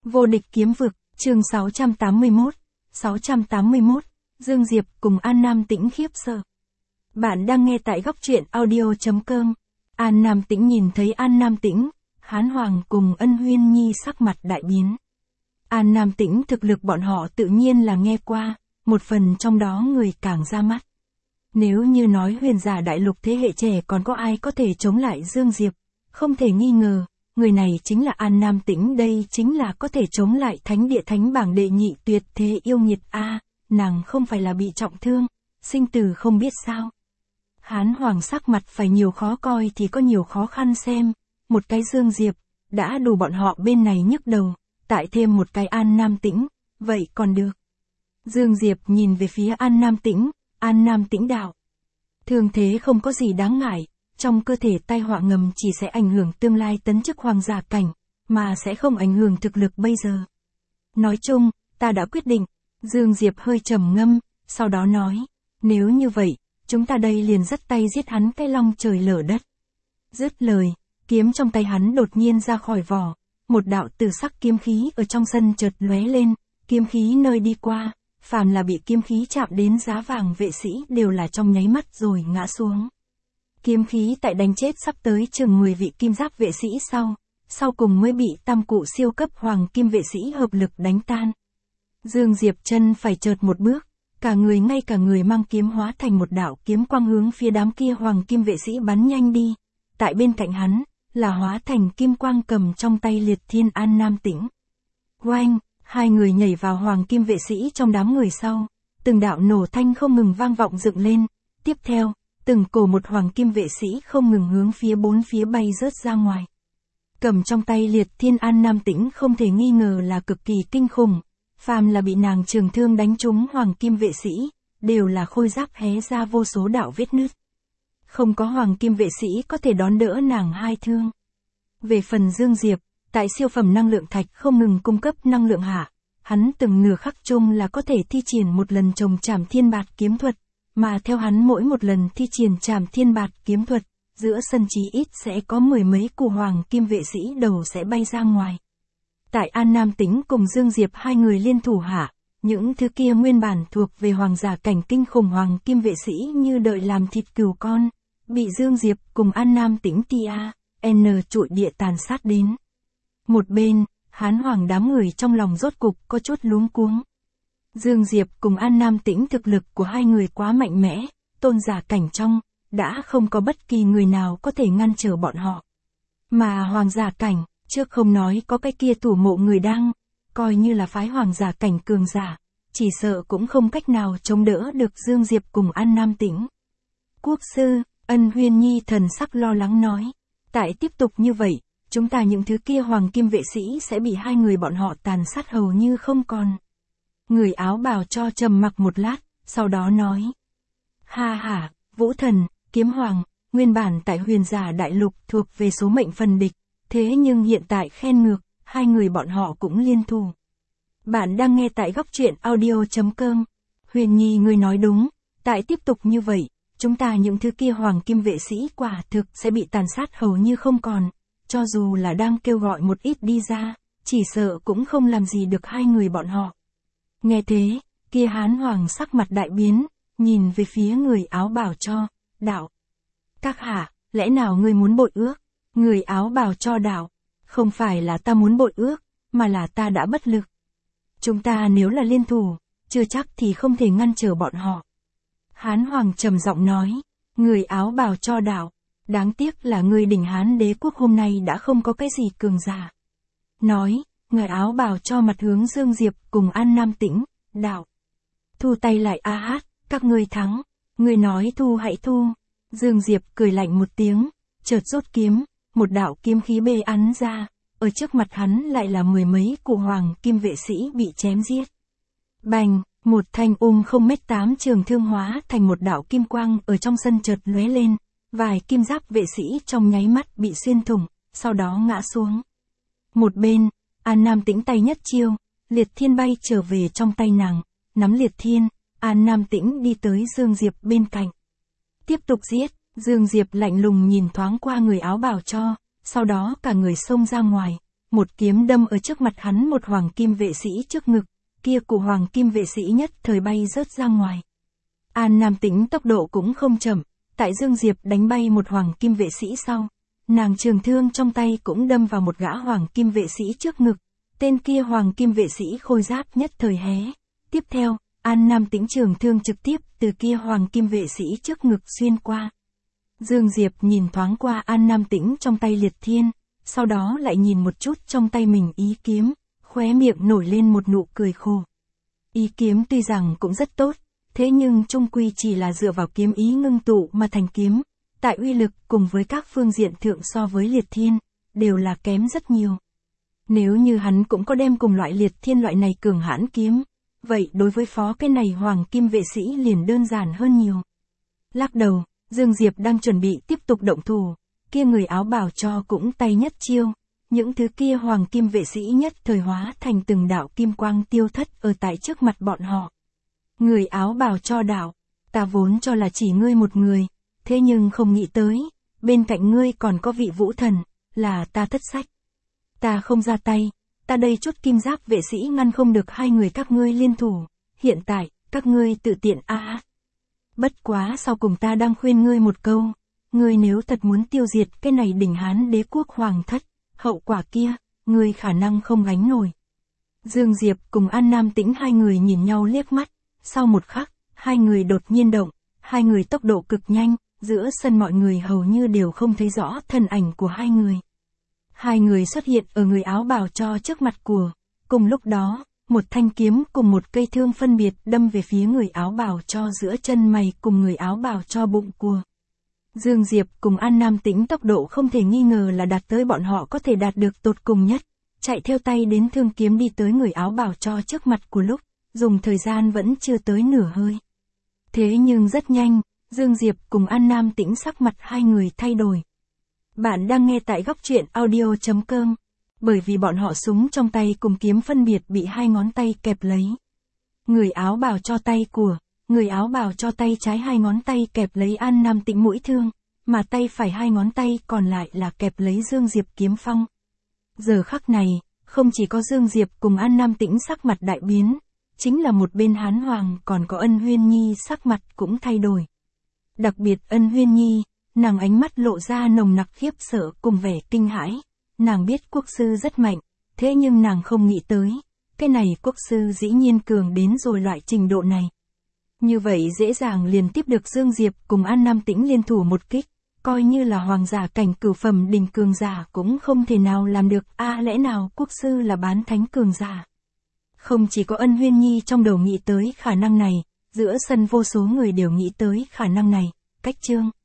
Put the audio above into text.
Vô địch kiếm vực, chương 681. 681, Dương Diệp cùng An Nam Tĩnh khiếp sợ. Bạn đang nghe tại góc truyện audio.com. An Nam Tĩnh nhìn thấy An Nam Tĩnh, Hán Hoàng cùng Ân Huyên Nhi sắc mặt đại biến. An Nam Tĩnh thực lực bọn họ tự nhiên là nghe qua, một phần trong đó người càng ra mắt. Nếu như nói huyền giả đại lục thế hệ trẻ còn có ai có thể chống lại Dương Diệp, không thể nghi ngờ, người này chính là An Nam Tĩnh, đây chính là có thể chống lại thánh địa thánh bảng đệ nhị tuyệt thế yêu nghiệt a, nàng không phải là bị trọng thương, sinh tử không biết sao. Hán Hoàng sắc mặt phải nhiều khó coi thì có nhiều khó khăn xem, một cái Dương Diệp, đã đủ bọn họ bên này nhức đầu, tại thêm một cái An Nam Tĩnh, vậy còn được. Dương Diệp nhìn về phía An Nam Tĩnh đạo. Thường thế không có gì đáng ngại, trong cơ thể tai họa ngầm chỉ sẽ ảnh hưởng tương lai tấn chức hoàng giả cảnh, mà sẽ không ảnh hưởng thực lực bây giờ. Nói chung, ta đã quyết định, Dương Diệp hơi trầm ngâm, sau đó nói, nếu như vậy, chúng ta đây liền dắt tay giết hắn cái long trời lở đất. Dứt lời, kiếm trong tay hắn đột nhiên ra khỏi vỏ, một đạo tử sắc kiếm khí ở trong sân chợt lóe lên, kiếm khí nơi đi qua, phàm là bị kiếm khí chạm đến giá vàng vệ sĩ đều là trong nháy mắt rồi ngã xuống. Kiếm khí tại đánh chết sắp tới chừng 10 vị kim giáp vệ sĩ sau cùng mới bị tam cụ siêu cấp hoàng kim vệ sĩ hợp lực đánh tan. Dương Diệp chân phải chợt một bước, cả người mang kiếm hóa thành một đạo kiếm quang hướng phía đám kia hoàng kim vệ sĩ bắn nhanh đi. Tại bên cạnh hắn, là hóa thành kim quang cầm trong tay liệt thiên An Nam Tĩnh. Oanh, hai người nhảy vào hoàng kim vệ sĩ trong đám người sau, từng đạo nổ thanh không ngừng vang vọng dựng lên, tiếp theo, từng cổ một hoàng kim vệ sĩ không ngừng hướng phía bốn phía bay rớt ra ngoài. Cầm trong tay liệt thiên An Nam Tĩnh không thể nghi ngờ là cực kỳ kinh khủng, phàm là bị nàng trường thương đánh trúng hoàng kim vệ sĩ, đều là khôi giáp hé ra vô số đạo vết nứt. Không có hoàng kim vệ sĩ có thể đón đỡ nàng hai thương. Về phần Dương Diệp, tại siêu phẩm năng lượng thạch không ngừng cung cấp năng lượng hạ, hắn từng nửa khắc chung là có thể thi triển một lần trồng trảm thiên bạt kiếm thuật, mà theo hắn mỗi một lần thi triển trảm thiên bạt kiếm thuật, giữa sân chí ít sẽ có mười mấy cụ hoàng kim vệ sĩ đầu sẽ bay ra ngoài. Tại An Nam Tĩnh cùng Dương Diệp hai người liên thủ hạ, những thứ kia nguyên bản thuộc về hoàng giả cảnh kinh khủng hoàng kim vệ sĩ như đợi làm thịt cừu con, bị Dương Diệp cùng An Nam Tĩnh trụi địa tàn sát đến. Một bên, Hán Hoàng đám người trong lòng rốt cục có chút luống cuống. Dương Diệp cùng An Nam Tĩnh thực lực của hai người quá mạnh mẽ, tôn giả cảnh trong, đã không có bất kỳ người nào có thể ngăn trở bọn họ. Mà hoàng giả cảnh, trước không nói có cái kia thủ mộ người đang, coi như là phái hoàng giả cảnh cường giả, chỉ sợ cũng không cách nào chống đỡ được Dương Diệp cùng An Nam Tĩnh. Quốc sư, Ân Huyên Nhi thần sắc lo lắng nói, tại tiếp tục như vậy, chúng ta những thứ kia hoàng kim vệ sĩ sẽ bị hai người bọn họ tàn sát hầu như không còn. Người áo bào cho trầm mặc một lát, sau đó nói. Ha ha, Vũ Thần, Kiếm Hoàng, nguyên bản tại huyền giả đại lục thuộc về số mệnh phần địch, thế nhưng hiện tại khen ngược, hai người bọn họ cũng liên thủ. Bạn đang nghe tại góc truyện audio.com. Huyền Nhi ngươi nói đúng, tại tiếp tục như vậy, chúng ta những thứ kia hoàng kim vệ sĩ quả thực sẽ bị tàn sát hầu như không còn, cho dù là đang kêu gọi một ít đi ra, chỉ sợ cũng không làm gì được hai người bọn họ. Nghe thế, kia Hán Hoàng sắc mặt đại biến, nhìn về phía người áo bào cho, đạo. Các hạ, lẽ nào ngươi muốn bội ước? Người áo bào cho đạo, không phải là ta muốn bội ước, mà là ta đã bất lực. Chúng ta nếu là liên thủ, chưa chắc thì không thể ngăn trở bọn họ. Hán Hoàng trầm giọng nói, người áo bào cho đạo, đáng tiếc là người đỉnh Hán đế quốc hôm nay đã không có cái gì cường giả. Nói, người áo bào cho mặt hướng Dương Diệp cùng An Nam Tĩnh, đạo. Thu tay lại a hát, các ngươi thắng, người nói thu hãy thu. Dương Diệp cười lạnh một tiếng, chợt rút kiếm, một đạo kiếm khí bê ắn ra, ở trước mặt hắn lại là mười mấy cụ hoàng kim vệ sĩ bị chém giết. Bành, một thanh 0m8 trường thương hóa thành một đạo kim quang ở trong sân chợt lóe lên, vài kim giáp vệ sĩ trong nháy mắt bị xuyên thủng, sau đó ngã xuống. Một bên, An Nam Tĩnh tay nhất chiêu, liệt thiên bay trở về trong tay nàng, nắm liệt thiên, An Nam Tĩnh đi tới Dương Diệp bên cạnh. Tiếp tục giết, Dương Diệp lạnh lùng nhìn thoáng qua người áo bào cho, sau đó cả người xông ra ngoài, một kiếm đâm ở trước mặt hắn một hoàng kim vệ sĩ trước ngực, kia cụ hoàng kim vệ sĩ nhất thời bay rớt ra ngoài. An Nam Tĩnh tốc độ cũng không chậm, tại Dương Diệp đánh bay một hoàng kim vệ sĩ sau, nàng trường thương trong tay cũng đâm vào một gã hoàng kim vệ sĩ trước ngực, tên kia hoàng kim vệ sĩ khôi giáp nhất thời hé. Tiếp theo, An Nam Tĩnh trường thương trực tiếp từ kia hoàng kim vệ sĩ trước ngực xuyên qua. Dương Diệp nhìn thoáng qua An Nam Tĩnh trong tay liệt thiên, sau đó lại nhìn một chút trong tay mình ý kiếm, khóe miệng nổi lên một nụ cười khổ. Ý kiếm tuy rằng cũng rất tốt, thế nhưng chung quy chỉ là dựa vào kiếm ý ngưng tụ mà thành kiếm, tại uy lực cùng với các phương diện thượng so với liệt thiên, đều là kém rất nhiều. Nếu như hắn cũng có đem cùng loại liệt thiên loại này cường hãn kiếm, vậy đối với phó cái này hoàng kim vệ sĩ liền đơn giản hơn nhiều. Lắc đầu, Dương Diệp đang chuẩn bị tiếp tục động thủ, kia người áo bào cho cũng tay nhất chiêu, những thứ kia hoàng kim vệ sĩ nhất thời hóa thành từng đạo kim quang tiêu thất ở tại trước mặt bọn họ. Người áo bào cho đạo, ta vốn cho là chỉ ngươi một người, thế nhưng không nghĩ tới, bên cạnh ngươi còn có vị vũ thần, là ta thất sách. Ta không ra tay, ta đây chút kim giáp vệ sĩ ngăn không được hai người các ngươi liên thủ, hiện tại, các ngươi tự tiện Bất quá sau cùng ta đang khuyên ngươi một câu, ngươi nếu thật muốn tiêu diệt cái này đỉnh Hán đế quốc hoàng thất, hậu quả kia, ngươi khả năng không gánh nổi. Dương Diệp cùng An Nam Tĩnh hai người nhìn nhau liếc mắt, sau một khắc, hai người đột nhiên động, hai người tốc độ cực nhanh, giữa sân mọi người hầu như đều không thấy rõ thân ảnh của hai người. Hai người xuất hiện ở người áo bào cho trước mặt của, cùng lúc đó, một thanh kiếm cùng một cây thương phân biệt đâm về phía người áo bào cho giữa chân mày cùng người áo bào cho bụng của. Dương Diệp cùng An Nam Tĩnh tốc độ không thể nghi ngờ là đạt tới bọn họ có thể đạt được tột cùng nhất, chạy theo tay đến thương kiếm đi tới người áo bào cho trước mặt của lúc, dùng thời gian vẫn chưa tới nửa hơi. Thế nhưng rất nhanh, Dương Diệp cùng An Nam Tĩnh sắc mặt hai người thay đổi. Bạn đang nghe tại góc truyện audio.com, bởi vì bọn họ súng trong tay cùng kiếm phân biệt bị hai ngón tay kẹp lấy. Người áo bào cho tay của, người áo bào cho tay trái hai ngón tay kẹp lấy An Nam Tĩnh mũi thương, mà tay phải hai ngón tay còn lại là kẹp lấy Dương Diệp kiếm phong. Giờ khắc này, không chỉ có Dương Diệp cùng An Nam Tĩnh sắc mặt đại biến, chính là một bên Hán Hoàng còn có Ân Huyên Nhi sắc mặt cũng thay đổi. Đặc biệt Ân Huyên Nhi, nàng ánh mắt lộ ra nồng nặc khiếp sợ cùng vẻ kinh hãi, nàng biết quốc sư rất mạnh, thế nhưng nàng không nghĩ tới, cái này quốc sư dĩ nhiên cường đến rồi loại trình độ này. Như vậy dễ dàng liền tiếp được Dương Diệp cùng An Nam Tĩnh liên thủ một kích, coi như là hoàng giả cảnh cửu phẩm đỉnh cường giả cũng không thể nào làm được, lẽ nào quốc sư là bán thánh cường giả. Không chỉ có Ân Huyên Nhi trong đầu nghĩ tới khả năng này, giữa sân vô số người đều nghĩ tới khả năng này, cách chương.